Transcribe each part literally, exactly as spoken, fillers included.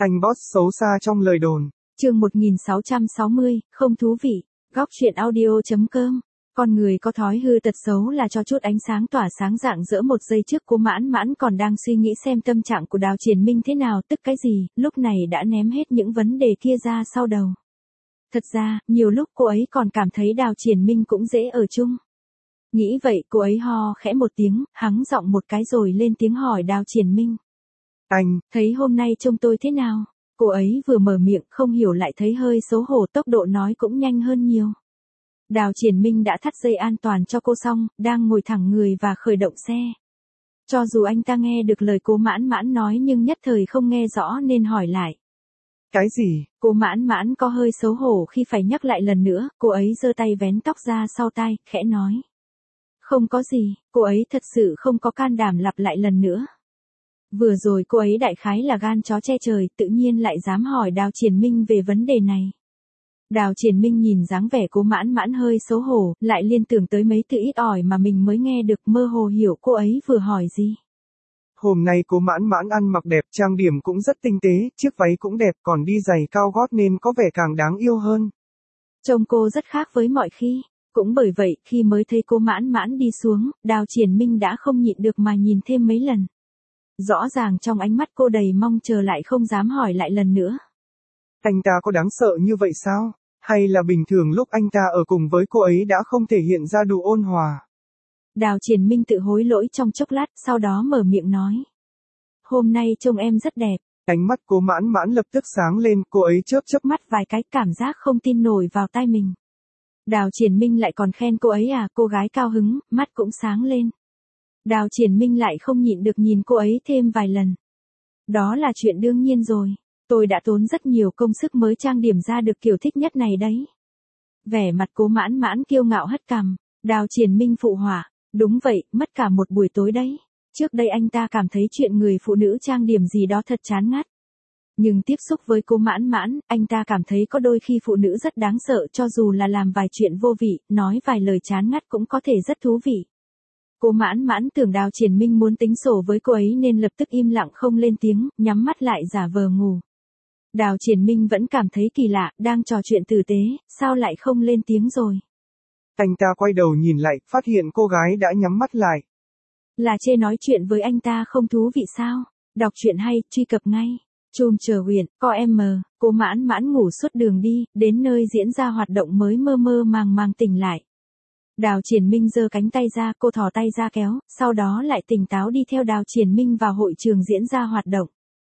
Anh boss xấu xa trong lời đồn. Chương một nghìn sáu trăm sáu mươi, không thú vị. Góc truyện audio.com. Con người có thói hư tật xấu là cho chút ánh sáng tỏa sáng rạng rỡ một giây trước. Cô mãn mãn còn đang suy nghĩ xem tâm trạng của Đào Triển Minh thế nào, tức cái gì, lúc này đã ném hết những vấn đề kia ra sau đầu. Thật ra, nhiều lúc cô ấy còn cảm thấy Đào Triển Minh cũng dễ ở chung. Nghĩ vậy, cô ấy ho khẽ một tiếng, hắng giọng một cái rồi lên tiếng hỏi Đào Triển Minh. Anh, thấy hôm nay trông tôi thế nào? Cô ấy vừa mở miệng không hiểu lại thấy hơi xấu hổ, tốc độ nói cũng nhanh hơn nhiều. Đào Triển Minh đã thắt dây an toàn cho cô xong, đang ngồi thẳng người và khởi động xe. Cho dù anh ta nghe được lời cô mãn mãn nói nhưng nhất thời không nghe rõ nên hỏi lại. Cái gì? Cô mãn mãn có hơi xấu hổ khi phải nhắc lại lần nữa, cô ấy giơ tay vén tóc ra sau tai, khẽ nói. Không có gì, cô ấy thật sự không có can đảm lặp lại lần nữa. Vừa rồi cô ấy đại khái là gan chó che trời, tự nhiên lại dám hỏi Đào Triển Minh về vấn đề này. Đào Triển Minh nhìn dáng vẻ cô mãn mãn hơi xấu hổ, lại liên tưởng tới mấy từ ít ỏi mà mình mới nghe được, mơ hồ hiểu cô ấy vừa hỏi gì. Hôm nay cô mãn mãn ăn mặc đẹp, trang điểm cũng rất tinh tế, chiếc váy cũng đẹp, còn đi giày cao gót nên có vẻ càng đáng yêu hơn. Trông cô rất khác với mọi khi. Cũng bởi vậy, khi mới thấy cô mãn mãn đi xuống, Đào Triển Minh đã không nhịn được mà nhìn thêm mấy lần. Rõ ràng trong ánh mắt cô đầy mong chờ, lại không dám hỏi lại lần nữa. Anh ta có đáng sợ như vậy sao? Hay là bình thường lúc anh ta ở cùng với cô ấy đã không thể hiện ra đủ ôn hòa? Đào Triển Minh tự hối lỗi trong chốc lát, sau đó mở miệng nói. Hôm nay trông em rất đẹp. Ánh mắt cô mãn mãn lập tức sáng lên, cô ấy chớp chớp mắt vài cái, cảm giác không tin nổi vào tai mình. Đào Triển Minh lại còn khen cô ấy à, cô gái cao hứng, mắt cũng sáng lên. Đào Triển Minh lại không nhịn được nhìn cô ấy thêm vài lần. Đó là chuyện đương nhiên rồi. Tôi đã tốn rất nhiều công sức mới trang điểm ra được kiểu thích nhất này đấy. Vẻ mặt cô mãn mãn kiêu ngạo hất cằm. Đào Triển Minh phụ họa. Đúng vậy, mất cả một buổi tối đấy. Trước đây anh ta cảm thấy chuyện người phụ nữ trang điểm gì đó thật chán ngắt. Nhưng tiếp xúc với cô mãn mãn, anh ta cảm thấy có đôi khi phụ nữ rất đáng sợ, cho dù là làm vài chuyện vô vị, nói vài lời chán ngắt cũng có thể rất thú vị. Cô mãn mãn tưởng Đào Triển Minh muốn tính sổ với cô ấy nên lập tức im lặng không lên tiếng, nhắm mắt lại giả vờ ngủ. Đào Triển Minh vẫn cảm thấy kỳ lạ, đang trò chuyện tử tế, sao lại không lên tiếng rồi. Anh ta quay đầu nhìn lại, phát hiện cô gái đã nhắm mắt lại. Là chê nói chuyện với anh ta không thú vị sao? Đọc truyện hay, truy cập ngay. Chùm chờ huyện, co em mờ, cô mãn mãn ngủ suốt đường đi, đến nơi diễn ra hoạt động mới mơ mơ màng màng tỉnh lại. Đào Triển Minh giơ cánh tay ra, cô thò tay ra kéo, sau đó lại tỉnh táo đi theo Đào Triển Minh vào hội trường diễn ra hoạt động.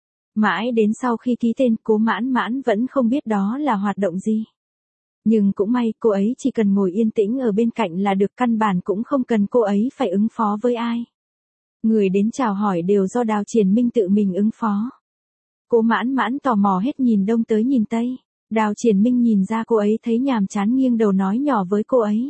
Mãi đến sau khi ký tên, cô mãn mãn vẫn không biết đó là hoạt động gì. Nhưng cũng may, cô ấy chỉ cần ngồi yên tĩnh ở bên cạnh là được, căn bản cũng không cần cô ấy phải ứng phó với ai. Người đến chào hỏi đều do Đào Triển Minh tự mình ứng phó. Cô mãn mãn tò mò hết nhìn đông tới nhìn tây. Đào Triển Minh nhìn ra cô ấy thấy nhàm chán, nghiêng đầu nói nhỏ với cô ấy.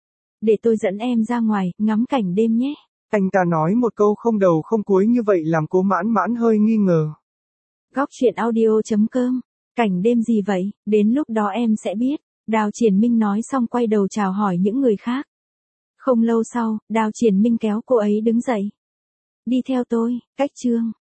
Để tôi dẫn em ra ngoài, ngắm cảnh đêm nhé. Anh ta nói một câu không đầu không cuối như vậy làm cô mãn mãn hơi nghi ngờ. Góc truyện audio.com. Cảnh đêm gì vậy, đến lúc đó em sẽ biết. Đào Triển Minh nói xong quay đầu chào hỏi những người khác. Không lâu sau, Đào Triển Minh kéo cô ấy đứng dậy. Đi theo tôi, cách chương.